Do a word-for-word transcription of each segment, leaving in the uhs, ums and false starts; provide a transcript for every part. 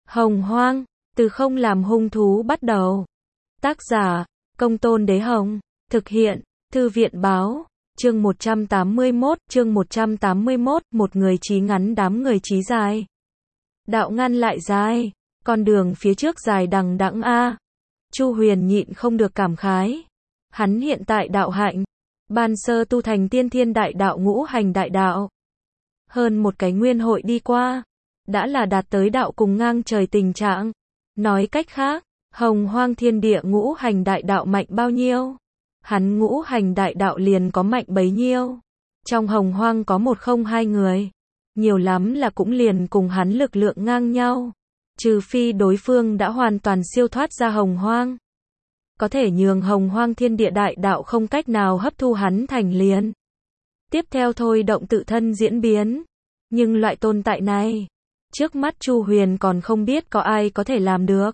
Hồng Hoang, từ không làm hung thú bắt đầu. Tác giả, Công Tôn Đế Hồng. Thực hiện, Thư viện Báo. Chương một trăm tám mươi mốt, chương một trăm tám mươi mốt, một người chí ngắn đám người chí dài. Đạo ngăn lại dài, con đường phía trước dài đằng đẵng a. Chu Huyền nhịn không được cảm khái. Hắn hiện tại đạo hạnh, ban sơ tu thành tiên thiên đại đạo ngũ hành đại đạo. Hơn một cái nguyên hội đi qua, đã là đạt tới đạo cùng ngang trời tình trạng. Nói cách khác, Hồng Hoang thiên địa ngũ hành đại đạo mạnh bao nhiêu, hắn ngũ hành đại đạo liền có mạnh bấy nhiêu. Trong Hồng Hoang có một không hai người, nhiều lắm là cũng liền cùng hắn lực lượng ngang nhau. Trừ phi đối phương đã hoàn toàn siêu thoát ra Hồng Hoang, có thể nhường Hồng Hoang thiên địa đại đạo không cách nào hấp thu hắn thành liền. Tiếp theo thôi động tự thân diễn biến. Nhưng loại tồn tại này, trước mắt Chu Huyền còn không biết có ai có thể làm được.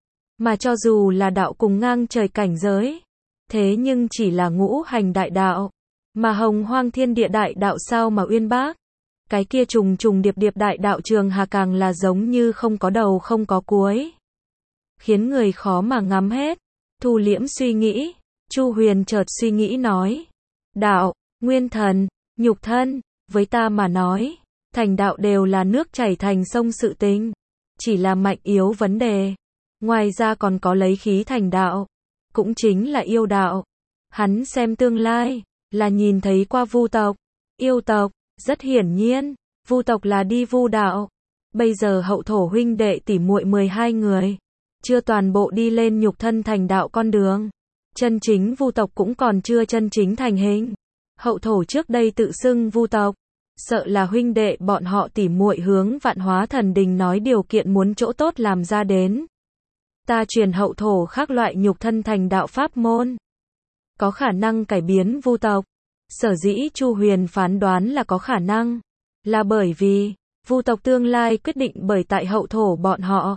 Mà cho dù là đạo cùng ngang trời cảnh giới, thế nhưng chỉ là ngũ hành đại đạo, mà Hồng Hoang thiên địa đại đạo sao mà uyên bác. Cái kia trùng trùng điệp điệp đại đạo trường hà càng là giống như không có đầu không có cuối, khiến người khó mà ngắm hết. Thu liễm suy nghĩ, Chu Huyền chợt suy nghĩ nói: đạo, nguyên thần, nhục thân, với ta mà nói, thành đạo đều là nước chảy thành sông sự tình, chỉ là mạnh yếu vấn đề. Ngoài ra còn có lấy khí thành đạo, cũng chính là yêu đạo. Hắn xem tương lai, là nhìn thấy qua vu tộc, yêu tộc. Rất hiển nhiên, vu tộc là đi vu đạo. Bây giờ hậu thổ huynh đệ tỷ muội mười hai người, chưa toàn bộ đi lên nhục thân thành đạo con đường. Chân chính vu tộc cũng còn chưa chân chính thành hình. Hậu thổ trước đây tự xưng vu tộc, sợ là huynh đệ bọn họ tỷ muội hướng Vạn Hóa Thần Đình nói điều kiện muốn chỗ tốt làm ra đến. Ta truyền hậu thổ khác loại nhục thân thành đạo pháp môn, có khả năng cải biến vu tộc. Sở dĩ Chu Huyền phán đoán là có khả năng, là bởi vì vu tộc tương lai quyết định bởi tại hậu thổ bọn họ,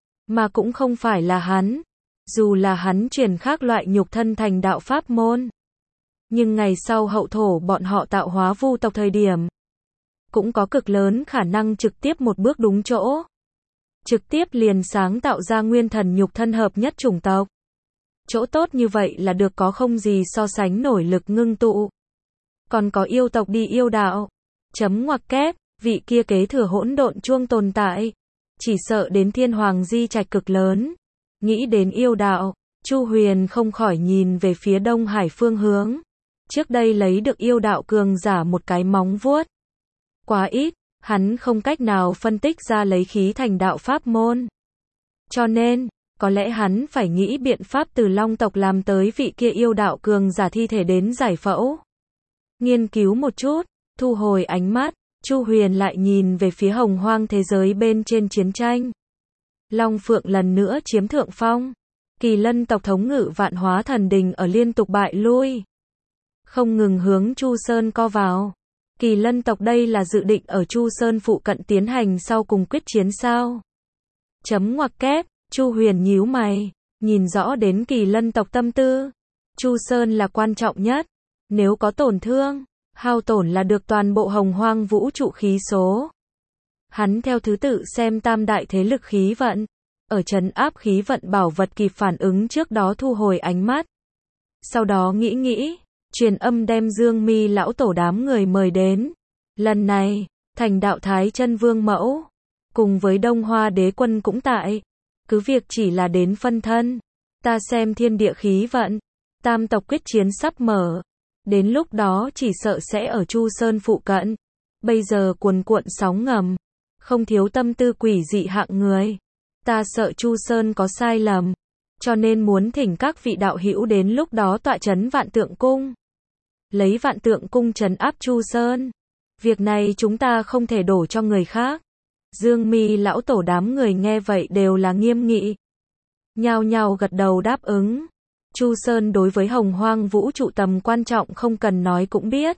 mà cũng không phải là hắn. Dù là hắn truyền khác loại nhục thân thành đạo pháp môn, nhưng ngày sau hậu thổ bọn họ tạo hóa vu tộc thời điểm, cũng có cực lớn khả năng trực tiếp một bước đúng chỗ, trực tiếp liền sáng tạo ra nguyên thần nhục thân hợp nhất chủng tộc. Chỗ tốt như vậy là được có không gì so sánh nổi lực ngưng tụ. Còn có yêu tộc đi yêu đạo, chấm ngoặc kép, vị kia kế thừa hỗn độn chuông tồn tại, chỉ sợ đến thiên hoàng di trạch cực lớn. Nghĩ đến yêu đạo, Chu Huyền không khỏi nhìn về phía Đông Hải phương hướng. Trước đây lấy được yêu đạo cường giả một cái móng vuốt, quá ít, hắn không cách nào phân tích ra lấy khí thành đạo pháp môn. Cho nên, có lẽ hắn phải nghĩ biện pháp từ Long tộc làm tới vị kia yêu đạo cường giả thi thể đến giải phẫu. Nghiên cứu một chút, thu hồi ánh mắt, Chu Huyền lại nhìn về phía Hồng Hoang thế giới bên trên chiến tranh. Long Phượng lần nữa chiếm thượng phong. Kỳ Lân tộc thống ngự Vạn Hóa Thần Đình ở liên tục bại lui, không ngừng hướng Chu Sơn co vào. Kỳ Lân tộc đây là dự định ở Chu Sơn phụ cận tiến hành sau cùng quyết chiến sao? Chấm ngoặc kép, Chu Huyền nhíu mày, nhìn rõ đến Kỳ Lân tộc tâm tư. Chu Sơn là quan trọng nhất. Nếu có tổn thương, hao tổn là được toàn bộ Hồng Hoang vũ trụ khí số. Hắn theo thứ tự xem tam đại thế lực khí vận, ở trấn áp khí vận bảo vật kịp phản ứng trước đó thu hồi ánh mắt. Sau đó nghĩ nghĩ, truyền âm đem Dương Mi lão tổ đám người mời đến. Lần này, thành đạo Thái Chân Vương mẫu, cùng với Đông Hoa Đế Quân cũng tại. Cứ việc chỉ là đến phân thân, ta xem thiên địa khí vận, tam tộc quyết chiến sắp mở. Đến lúc đó chỉ sợ sẽ ở Chu Sơn phụ cận. Bây giờ cuồn cuộn sóng ngầm, không thiếu tâm tư quỷ dị hạng người. Ta sợ Chu Sơn có sai lầm, cho nên muốn thỉnh các vị đạo hữu đến lúc đó tọa trấn Vạn Tượng Cung, lấy Vạn Tượng Cung trấn áp Chu Sơn. Việc này chúng ta không thể đổ cho người khác. Dương Mi lão tổ đám người nghe vậy đều là nghiêm nghị, nhao nhao gật đầu đáp ứng. Chu Sơn đối với Hồng Hoang vũ trụ tầm quan trọng không cần nói cũng biết.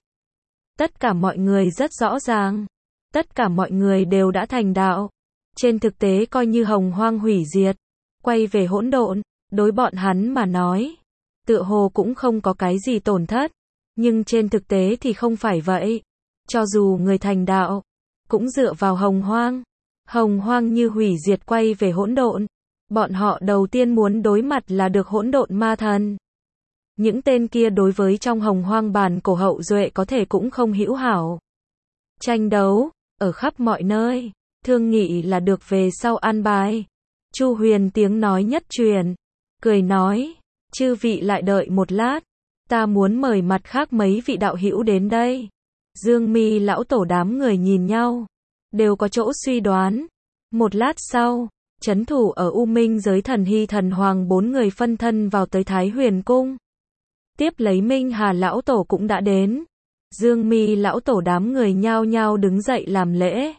Tất cả mọi người rất rõ ràng. Tất cả mọi người đều đã thành đạo. Trên thực tế coi như Hồng Hoang hủy diệt, quay về hỗn độn, đối bọn hắn mà nói, tựa hồ cũng không có cái gì tổn thất. Nhưng trên thực tế thì không phải vậy. Cho dù người thành đạo, cũng dựa vào Hồng Hoang. hồng hoang như hủy diệt quay về hỗn độn. Bọn họ đầu tiên muốn đối mặt là được hỗn độn ma thần. Những tên kia đối với trong hồng hoang bản cổ hậu duệ có thể cũng không hữu hảo. Tranh đấu, ở khắp mọi nơi, thương nghị là được về sau an bài. Chu Huyền tiếng nói nhất truyền, cười nói, chư vị lại đợi một lát, ta muốn mời mặt khác mấy vị đạo hữu đến đây. Dương Mi lão tổ đám người nhìn nhau, đều có chỗ suy đoán. Một lát sau, trấn thủ ở U Minh giới Thần Hy Thần Hoàng bốn người phân thân vào tới Thái Huyền cung. Tiếp lấy Minh Hà lão tổ cũng đã đến. Dương Mi lão tổ đám người nhao nhao đứng dậy làm lễ.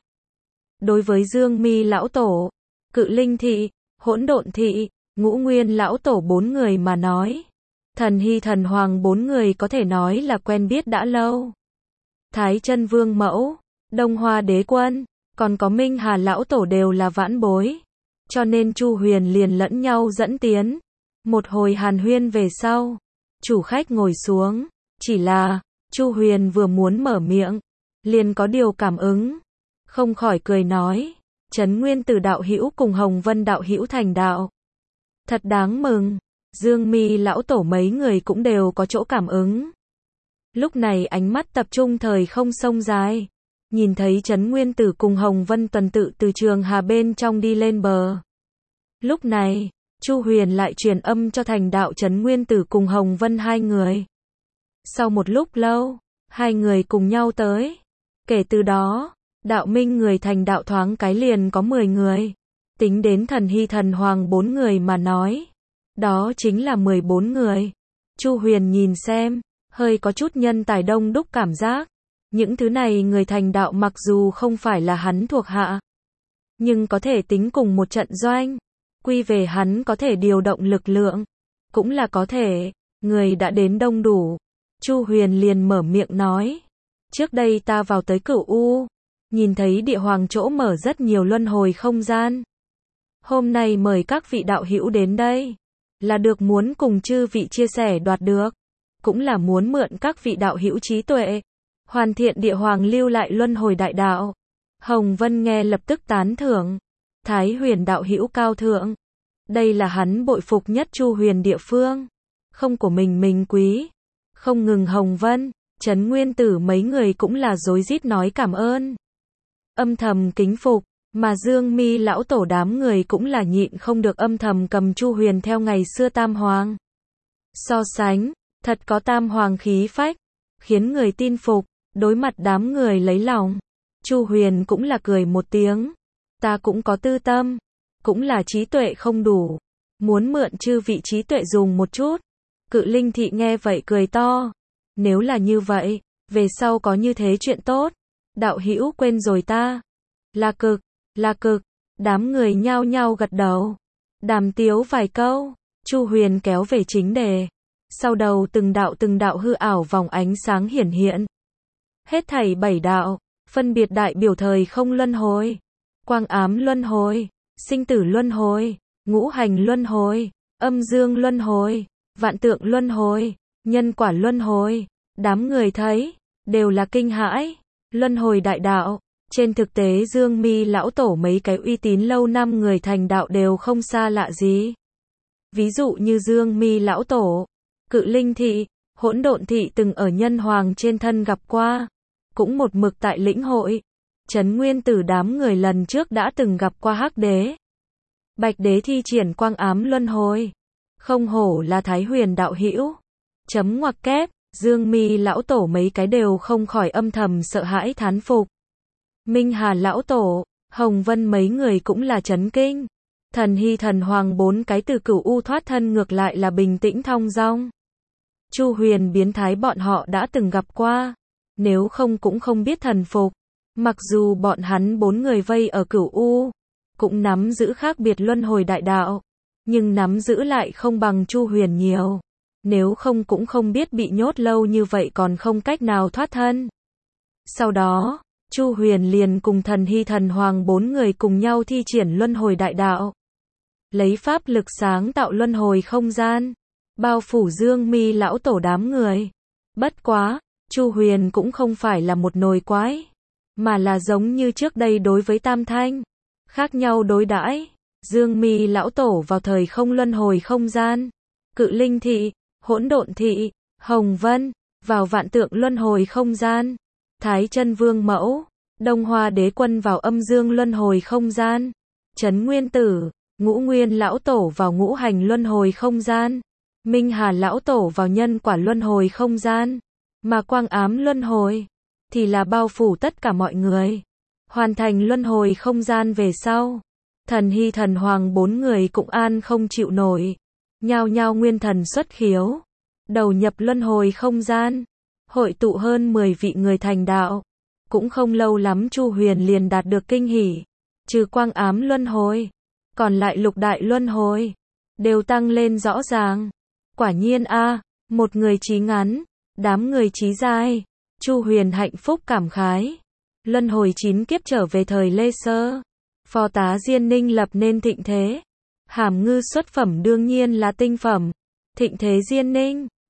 Đối với Dương Mi lão tổ, Cự Linh thị, Hỗn Độn thị, Ngũ Nguyên lão tổ bốn người mà nói, Thần Hy Thần Hoàng bốn người có thể nói là quen biết đã lâu. Thái Chân Vương mẫu, Đông Hoa đế quân, còn có Minh Hà lão tổ đều là vãn bối, cho nên Chu Huyền liền lẫn nhau dẫn tiến. Một hồi hàn huyên về sau, chủ khách ngồi xuống, chỉ là Chu Huyền vừa muốn mở miệng, liền có điều cảm ứng, không khỏi cười nói, Trấn Nguyên Tử đạo hữu cùng Hồng Vân đạo hữu thành đạo. Thật đáng mừng. Dương Mi lão tổ mấy người cũng đều có chỗ cảm ứng. Lúc này ánh mắt tập trung thời không sông dài, nhìn thấy Trấn Nguyên Tử cùng Hồng Vân tuần tự từ trường hà bên trong đi lên bờ. Lúc này, Chu Huyền lại truyền âm cho thành đạo Trấn Nguyên Tử cùng Hồng Vân hai người. Sau một lúc lâu, hai người cùng nhau tới. Kể từ đó, đạo minh người thành đạo thoáng cái liền có mười người. Tính đến Thần Hy Thần Hoàng bốn người mà nói, đó chính là mười bốn người. Chu Huyền nhìn xem, hơi có chút nhân tài đông đúc cảm giác. Những thứ này người thành đạo mặc dù không phải là hắn thuộc hạ, nhưng có thể tính cùng một trận doanh. Quy về hắn có thể điều động lực lượng, cũng là có thể. Người đã đến đông đủ. Chu Huyền liền mở miệng nói, trước đây ta vào tới Cửu U, nhìn thấy địa hoàng chỗ mở rất nhiều luân hồi không gian. Hôm nay mời các vị đạo hữu đến đây, là được muốn cùng chư vị chia sẻ đoạt được, cũng là muốn mượn các vị đạo hữu trí tuệ, hoàn thiện địa hoàng lưu lại luân hồi đại đạo. Hồng Vân nghe lập tức tán thưởng, Thái Huyền đạo hữu cao thượng, đây là hắn bội phục nhất Chu Huyền địa phương, không của mình mình quý. Không ngừng Hồng Vân, Trấn Nguyên Tử mấy người cũng là rối rít nói cảm ơn, âm thầm kính phục, mà Dương Mi lão tổ đám người cũng là nhịn không được âm thầm cầm Chu Huyền theo ngày xưa Tam Hoàng. So sánh, thật có Tam Hoàng khí phách, khiến người tin phục. Đối mặt đám người lấy lòng, Chu Huyền cũng là cười một tiếng, ta cũng có tư tâm, cũng là trí tuệ không đủ, muốn mượn chư vị trí tuệ dùng một chút. Cự Linh thị nghe vậy cười to, nếu là như vậy, về sau có như thế chuyện tốt, đạo hữu quên rồi ta. Là cực, là cực, đám người nhao nhao gật đầu, đàm tiếu vài câu. Chu Huyền kéo về chính đề, sau đầu từng đạo từng đạo hư ảo vòng ánh sáng hiển hiện. Hết thảy bảy đạo, phân biệt đại biểu thời không luân hồi, quang ám luân hồi, sinh tử luân hồi, ngũ hành luân hồi, âm dương luân hồi, vạn tượng luân hồi, nhân quả luân hồi. Đám người thấy, đều là kinh hãi. Luân hồi đại đạo, trên thực tế Dương Mi lão tổ mấy cái uy tín lâu năm người thành đạo đều không xa lạ gì. Ví dụ như Dương Mi lão tổ, Cự Linh thị, Hỗn Độn thị từng ở nhân hoàng trên thân gặp qua, cũng một mực tại lĩnh hội. Trấn Nguyên Tử đám người lần trước đã từng gặp qua Hắc Đế, Bạch Đế thi triển quang ám luân hồi, không hổ là Thái Huyền đạo hữu. Chấm ngoặc kép, Dương Mi lão tổ mấy cái đều không khỏi âm thầm sợ hãi thán phục. Minh Hà lão tổ, Hồng Vân mấy người cũng là chấn kinh. Thần Hy Thần Hoàng bốn cái từ Cửu U thoát thân ngược lại là bình tĩnh thong dong. Chu Huyền biến thái bọn họ đã từng gặp qua, nếu không cũng không biết thần phục. Mặc dù bọn hắn bốn người vây ở Cửu U, cũng nắm giữ khác biệt luân hồi đại đạo, nhưng nắm giữ lại không bằng Chu Huyền nhiều. Nếu không cũng không biết bị nhốt lâu như vậy còn không cách nào thoát thân. Sau đó, Chu Huyền liền cùng Thần Hy Thần Hoàng bốn người cùng nhau thi triển luân hồi đại đạo, lấy pháp lực sáng tạo luân hồi không gian, bao phủ Dương Mi lão tổ đám người. Bất quá, Chu Huyền cũng không phải là một nồi quái, mà là giống như trước đây đối với Tam Thanh, khác nhau đối đãi. Dương Mi lão tổ vào thời không luân hồi không gian, Cự Linh thị, Hỗn Độn thị, Hồng Vân vào vạn tượng luân hồi không gian, Thái Chân Vương mẫu, Đông Hoa đế quân vào âm dương luân hồi không gian, Trấn Nguyên tử, Ngũ Nguyên lão tổ vào ngũ hành luân hồi không gian, Minh Hà lão tổ vào nhân quả luân hồi không gian, mà Quang Ám luân hồi thì là bao phủ tất cả mọi người. Hoàn thành luân hồi không gian về sau, Thần Hy thần hoàng bốn người cũng an không chịu nổi, nhao nhao nguyên thần xuất khiếu, đầu nhập luân hồi không gian, hội tụ hơn mười vị người thành đạo. Cũng không lâu lắm Chu Huyền liền đạt được kinh hỉ, trừ Quang Ám luân hồi, còn lại lục đại luân hồi đều tăng lên rõ ràng. Quả nhiên a, một người chí ngắn, đám người chí dài. Chu Huyền hạnh phúc cảm khái. Luân hồi chín kiếp trở về thời Lê Sơ, phò tá Diên Ninh lập nên thịnh thế. Hàm Ngư xuất phẩm đương nhiên là tinh phẩm. Thịnh thế Diên Ninh